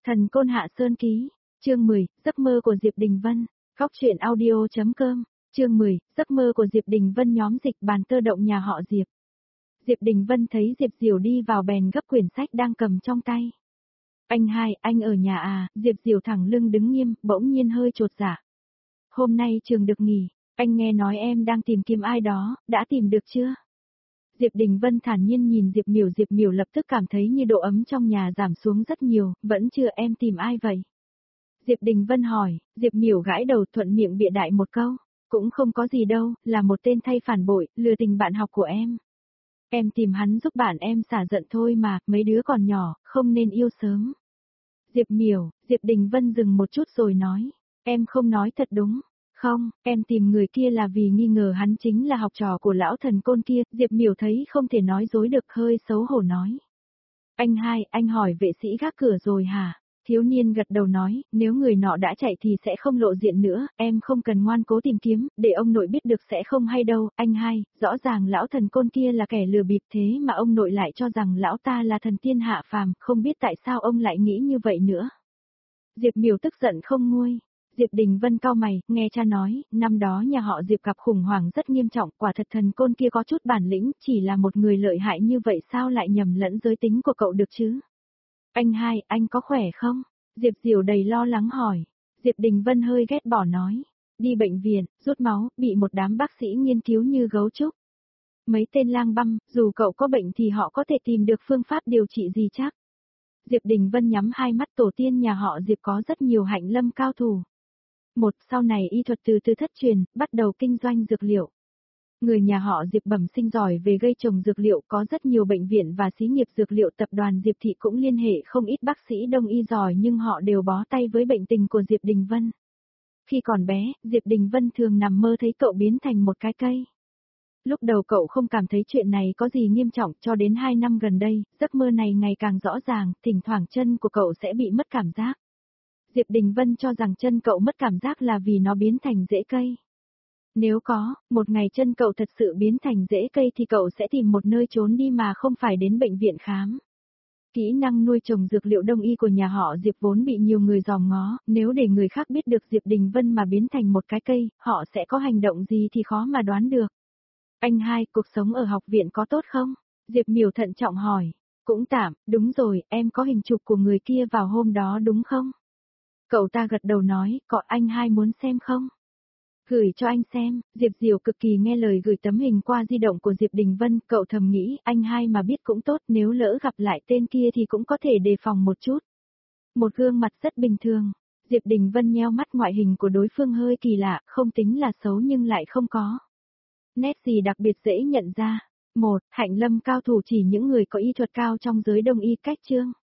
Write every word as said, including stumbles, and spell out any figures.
Thần Côn Hạ Sơn Ký, chương mười, giấc mơ của Diệp Đình Vân, góc truyện audio.com, chương mười, giấc mơ của Diệp Đình Vân nhóm dịch bàn tơ động nhà họ Diệp. Diệp Đình Vân thấy Diệp Diểu đi vào bèn gấp quyển sách đang cầm trong tay. Anh hai, anh ở nhà à? Diệp Diểu thẳng lưng đứng nghiêm, bỗng nhiên hơi chột dạ. Hôm nay trường được nghỉ, anh nghe nói em đang tìm kiếm ai đó, đã tìm được chưa? Diệp Đình Vân thản nhiên nhìn Diệp Miểu, Diệp Miểu lập tức cảm thấy như độ ấm trong nhà giảm xuống rất nhiều, vẫn chưa, em tìm ai vậy? Diệp Đình Vân hỏi, Diệp Miểu gãi đầu thuận miệng bịa đại một câu, cũng không có gì đâu, là một tên thay phản bội, lừa tình bạn học của em. Em tìm hắn giúp bạn em xả giận thôi mà, mấy đứa còn nhỏ, không nên yêu sớm. Diệp Miểu, Diệp Đình Vân dừng một chút rồi nói, em không nói thật đúng. Không, em tìm người kia là vì nghi ngờ hắn chính là học trò của lão thần côn kia, Diệp Miểu thấy không thể nói dối được, hơi xấu hổ nói. Anh hai, anh hỏi vệ sĩ gác cửa rồi hả? Thiếu niên gật đầu nói, nếu người nọ đã chạy thì sẽ không lộ diện nữa, em không cần ngoan cố tìm kiếm, để ông nội biết được sẽ không hay đâu. Anh hai, rõ ràng lão thần côn kia là kẻ lừa bịp, thế mà ông nội lại cho rằng lão ta là thần tiên hạ phàm, không biết tại sao ông lại nghĩ như vậy nữa. Diệp Miểu tức giận không nguôi. Diệp Đình Vân cau mày, nghe cha nói, năm đó nhà họ Diệp gặp khủng hoảng rất nghiêm trọng, quả thật thần côn kia có chút bản lĩnh, chỉ là một người lợi hại như vậy sao lại nhầm lẫn giới tính của cậu được chứ? Anh hai, anh có khỏe không? Diệp Diểu đầy lo lắng hỏi. Diệp Đình Vân hơi ghét bỏ nói, đi bệnh viện, rút máu, bị một đám bác sĩ nghiên cứu như gấu trúc. Mấy tên lang băm, dù cậu có bệnh thì họ có thể tìm được phương pháp điều trị gì chắc? Diệp Đình Vân nhắm hai mắt, tổ tiên nhà họ Diệp có rất nhiều hạnh lâm cao thủ. Một, sau này y thuật từ từ thất truyền, bắt đầu kinh doanh dược liệu. Người nhà họ Diệp bẩm sinh giỏi về gây trồng dược liệu, có rất nhiều bệnh viện và xí nghiệp dược liệu, tập đoàn Diệp Thị cũng liên hệ không ít bác sĩ đông y giỏi, nhưng họ đều bó tay với bệnh tình của Diệp Đình Vân. Khi còn bé, Diệp Đình Vân thường nằm mơ thấy cậu biến thành một cái cây. Lúc đầu cậu không cảm thấy chuyện này có gì nghiêm trọng, cho đến hai năm gần đây, giấc mơ này ngày càng rõ ràng, thỉnh thoảng chân của cậu sẽ bị mất cảm giác. Diệp Đình Vân cho rằng chân cậu mất cảm giác là vì nó biến thành rễ cây. Nếu có, một ngày chân cậu thật sự biến thành rễ cây thì cậu sẽ tìm một nơi trốn đi mà không phải đến bệnh viện khám. Kỹ năng nuôi trồng dược liệu đông y của nhà họ Diệp vốn bị nhiều người dòm ngó, nếu để người khác biết được Diệp Đình Vân mà biến thành một cái cây, họ sẽ có hành động gì thì khó mà đoán được. Anh hai, cuộc sống ở học viện có tốt không? Diệp Miểu thận trọng hỏi. Cũng tạm, đúng rồi, em có hình chụp của người kia vào hôm đó đúng không? Cậu ta gật đầu nói, có, anh hai muốn xem không? Gửi cho anh xem. Diệp Diểu cực kỳ nghe lời gửi tấm hình qua di động của Diệp Đình Vân, cậu thầm nghĩ, anh hai mà biết cũng tốt, nếu lỡ gặp lại tên kia thì cũng có thể đề phòng một chút. Một gương mặt rất bình thường. Diệp Đình Vân nheo mắt, ngoại hình của đối phương hơi kỳ lạ, không tính là xấu nhưng lại không có nét gì đặc biệt dễ nhận ra. Một, hạnh lâm cao thủ chỉ những người có y thuật cao trong giới đông y, cách chương.